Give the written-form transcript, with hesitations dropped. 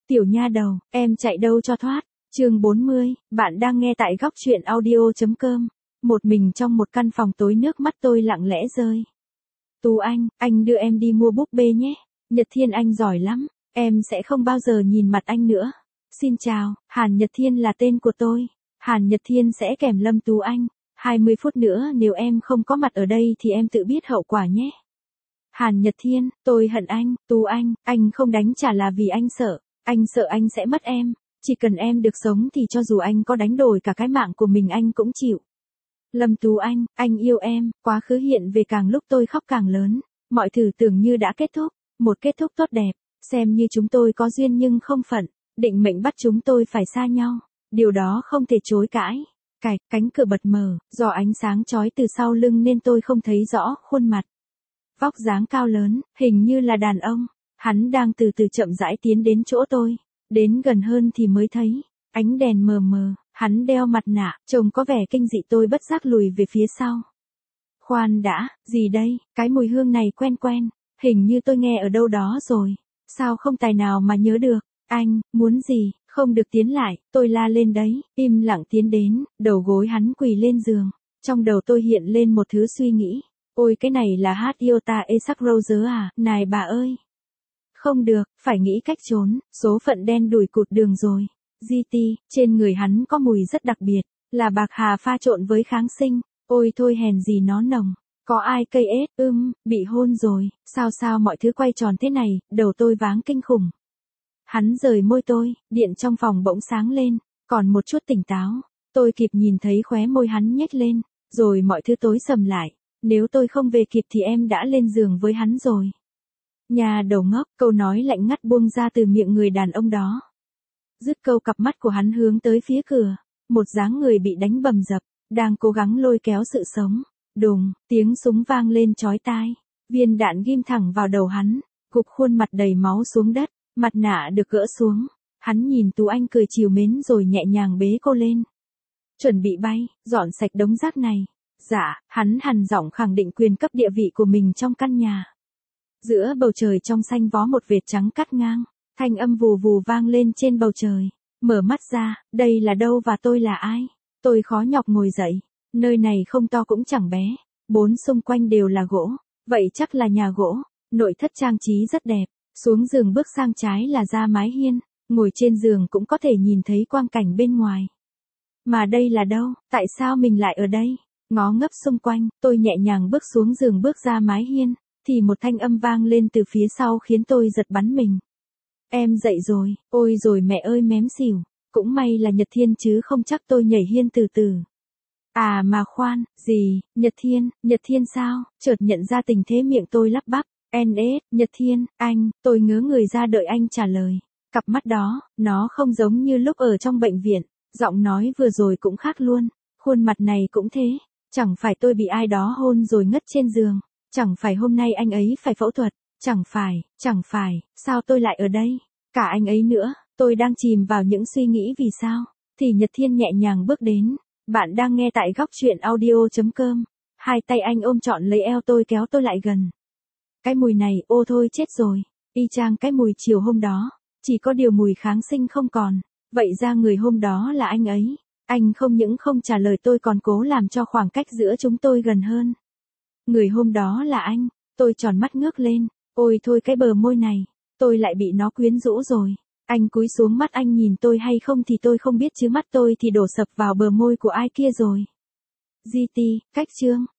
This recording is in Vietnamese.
Tiểu nha đầu, em chạy đâu cho thoát. Chương 40, bạn đang nghe tại góc truyện audio.com. Một mình trong một căn phòng tối nước mắt tôi lặng lẽ rơi. Tú anh đưa em đi mua búp bê nhé. Nhật Thiên anh giỏi lắm, em sẽ không bao giờ nhìn mặt anh nữa. Xin chào, Hàn Nhật Thiên là tên của tôi. Hàn Nhật Thiên sẽ kèm Lâm Tú Anh. 20 phút nữa nếu em không có mặt ở đây thì em tự biết hậu quả nhé. Hàn Nhật Thiên, tôi hận anh, Tú anh không đánh trả là vì anh sợ anh sẽ mất em. Chỉ cần em được sống thì cho dù anh có đánh đổi cả cái mạng của mình anh cũng chịu. Lâm Tú anh yêu em, quá khứ hiện về càng lúc tôi khóc càng lớn. Mọi thứ tưởng như đã kết thúc, một kết thúc tốt đẹp, xem như chúng tôi có duyên nhưng không phận, định mệnh bắt chúng tôi phải xa nhau. Điều đó không thể chối cãi. Cánh cửa bật mở, do ánh sáng chói từ sau lưng nên tôi không thấy rõ khuôn mặt. Vóc dáng cao lớn, hình như là đàn ông. Hắn đang từ từ chậm rãi tiến đến chỗ tôi. Đến gần hơn thì mới thấy. Ánh đèn mờ mờ, hắn đeo mặt nạ, trông có vẻ kinh dị tôi bất giác lùi về phía sau. Khoan đã, gì đây, cái mùi hương này quen quen. Hình như tôi nghe ở đâu đó rồi. Sao không tài nào mà nhớ được. Anh, muốn gì, không được tiến lại, tôi la lên đấy, im lặng tiến đến, đầu gối hắn quỳ lên giường. Trong đầu tôi hiện lên một thứ suy nghĩ. Ôi cái này là hát Iota Esak Rose à, này bà ơi. Không được, phải nghĩ cách trốn, số phận đen đủi cụt đường rồi. GT, trên người hắn có mùi rất đặc biệt, là bạc hà pha trộn với kháng sinh. Ôi thôi hèn gì nó nồng. Có ai cây ết, bị hôn rồi, sao mọi thứ quay tròn thế này, đầu tôi váng kinh khủng. Hắn rời môi tôi, điện trong phòng bỗng sáng lên, còn một chút tỉnh táo. Tôi kịp nhìn thấy khóe môi hắn nhếch lên, rồi mọi thứ tối sầm lại. Nếu tôi không về kịp thì em đã lên giường với hắn rồi. Nhà đầu ngốc, câu nói lạnh ngắt buông ra từ miệng người đàn ông đó. Dứt câu cặp mắt của hắn hướng tới phía cửa. Một dáng người bị đánh bầm dập, đang cố gắng lôi kéo sự sống. Đùng, tiếng súng vang lên chói tai. Viên đạn ghim thẳng vào đầu hắn, gục khuôn mặt đầy máu xuống đất, mặt nạ được gỡ xuống. Hắn nhìn Tú Anh cười trìu mến rồi nhẹ nhàng bế cô lên. Chuẩn bị bay, dọn sạch đống rác này. Dạ, hắn hằn giọng khẳng định quyền cấp địa vị của mình trong căn nhà. Giữa bầu trời trong xanh vó một vệt trắng cắt ngang, thanh âm vù vù vang lên trên bầu trời. Mở mắt ra, đây là đâu và tôi là ai? Tôi khó nhọc ngồi dậy, nơi này không to cũng chẳng bé, bốn xung quanh đều là gỗ, vậy chắc là nhà gỗ, nội thất trang trí rất đẹp, xuống giường bước sang trái là ra mái hiên, ngồi trên giường cũng có thể nhìn thấy quang cảnh bên ngoài. Mà đây là đâu, tại sao mình lại ở đây? Ngó ngấp xung quanh, tôi nhẹ nhàng bước xuống giường bước ra mái hiên, thì một thanh âm vang lên từ phía sau khiến tôi giật bắn mình. Em dậy rồi, ôi rồi mẹ ơi mém xỉu, cũng may là Nhật Thiên chứ không chắc tôi nhảy hiên từ từ. À mà khoan, gì, Nhật Thiên sao, chợt nhận ra tình thế miệng tôi lắp bắp, Nhật Thiên, anh, tôi ngớ người ra đợi anh trả lời. Cặp mắt đó, nó không giống như lúc ở trong bệnh viện, giọng nói vừa rồi cũng khác luôn, khuôn mặt này cũng thế. Chẳng phải tôi bị ai đó hôn rồi ngất trên giường, chẳng phải hôm nay anh ấy phải phẫu thuật, chẳng phải, sao tôi lại ở đây, cả anh ấy nữa, tôi đang chìm vào những suy nghĩ vì sao, thì Nhật Thiên nhẹ nhàng bước đến, bạn đang nghe tại góc truyện audio.com, hai tay anh ôm trọn lấy eo tôi kéo tôi lại gần. Cái mùi này, ô thôi chết rồi, y chang cái mùi chiều hôm đó, chỉ có điều mùi kháng sinh không còn, vậy ra người hôm đó là anh ấy. Anh không những không trả lời tôi còn cố làm cho khoảng cách giữa chúng tôi gần hơn. Người hôm đó là anh, tôi tròn mắt ngước lên, ôi thôi cái bờ môi này, tôi lại bị nó quyến rũ rồi. Anh cúi xuống mắt anh nhìn tôi hay không thì tôi không biết chứ mắt tôi thì đổ sập vào bờ môi của ai kia rồi. GT, cách chương,